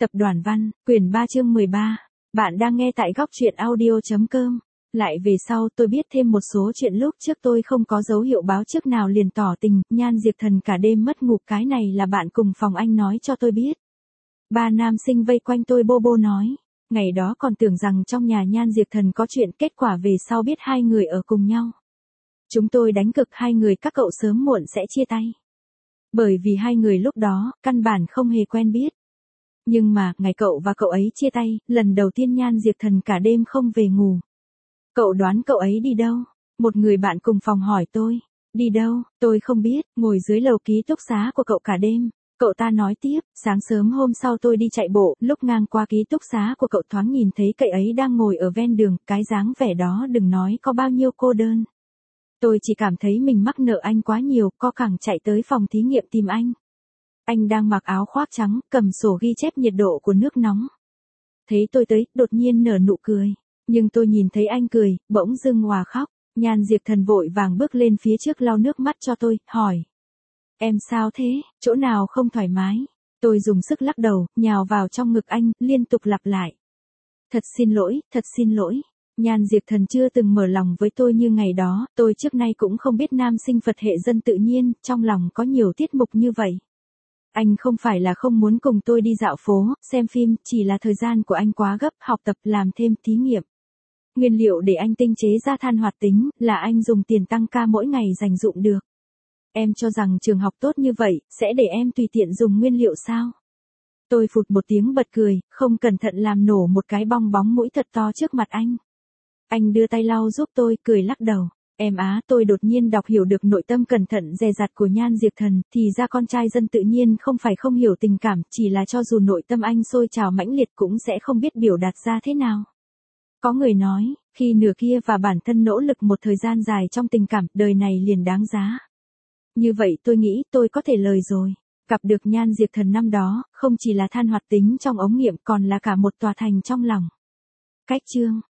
Tập đoàn văn, quyển 3 chương 13. Bạn đang nghe tại góc truyện audio.com. Lại về sau tôi biết thêm một số chuyện lúc trước tôi không có dấu hiệu báo trước nào liền tỏ tình, Nhan Diệp Thần cả đêm mất ngủ, cái này là bạn cùng phòng anh nói cho tôi biết. Ba nam sinh vây quanh tôi bô bô nói. Ngày đó còn tưởng rằng trong nhà Nhan Diệp Thần có chuyện, kết quả về sau biết hai người ở cùng nhau. Chúng tôi đánh cực hai người các cậu sớm muộn sẽ chia tay. Bởi vì hai người lúc đó, căn bản không hề quen biết. Nhưng mà, ngày cậu và cậu ấy chia tay, lần đầu tiên Nhan Diệp Thần cả đêm không về ngủ. Cậu đoán cậu ấy đi đâu? Một người bạn cùng phòng hỏi tôi. Đi đâu? Tôi không biết, ngồi dưới lầu ký túc xá của cậu cả đêm. Cậu ta nói tiếp, sáng sớm hôm sau tôi đi chạy bộ, lúc ngang qua ký túc xá của cậu thoáng nhìn thấy cậu ấy đang ngồi ở ven đường, cái dáng vẻ đó đừng nói có bao nhiêu cô đơn. Tôi chỉ cảm thấy mình mắc nợ anh quá nhiều, co cẳng chạy tới phòng thí nghiệm tìm anh. Anh đang mặc áo khoác trắng, cầm sổ ghi chép nhiệt độ của nước nóng. Thấy tôi tới, đột nhiên nở nụ cười. Nhưng tôi nhìn thấy anh cười, bỗng dưng òa khóc. Nhan Diệp Thần vội vàng bước lên phía trước lau nước mắt cho tôi, hỏi. Em sao thế, chỗ nào không thoải mái? Tôi dùng sức lắc đầu, nhào vào trong ngực anh, liên tục lặp lại. Thật xin lỗi, thật xin lỗi. Nhan Diệp Thần chưa từng mở lòng với tôi như ngày đó, tôi trước nay cũng không biết nam sinh Phật hệ dân tự nhiên, trong lòng có nhiều tiết mục như vậy. Anh không phải là không muốn cùng tôi đi dạo phố, xem phim, chỉ là thời gian của anh quá gấp, học tập làm thêm thí nghiệm. Nguyên liệu để anh tinh chế ra than hoạt tính, là anh dùng tiền tăng ca mỗi ngày dành dụm được. Em cho rằng trường học tốt như vậy, sẽ để em tùy tiện dùng nguyên liệu sao? Tôi phụt một tiếng bật cười, không cẩn thận làm nổ một cái bong bóng mũi thật to trước mặt anh. Anh đưa tay lau giúp tôi, cười lắc đầu. Em á, tôi đột nhiên đọc hiểu được nội tâm cẩn thận dè dặt của Nhan Diệp Thần, thì ra con trai dân tự nhiên không phải không hiểu tình cảm, chỉ là cho dù nội tâm anh sôi trào mãnh liệt cũng sẽ không biết biểu đạt ra thế nào. Có người nói, khi nửa kia và bản thân nỗ lực một thời gian dài trong tình cảm, đời này liền đáng giá. Như vậy tôi nghĩ tôi có thể lời rồi. Gặp được Nhan Diệp Thần năm đó, không chỉ là than hoạt tính trong ống nghiệm còn là cả một tòa thành trong lòng. Cách chương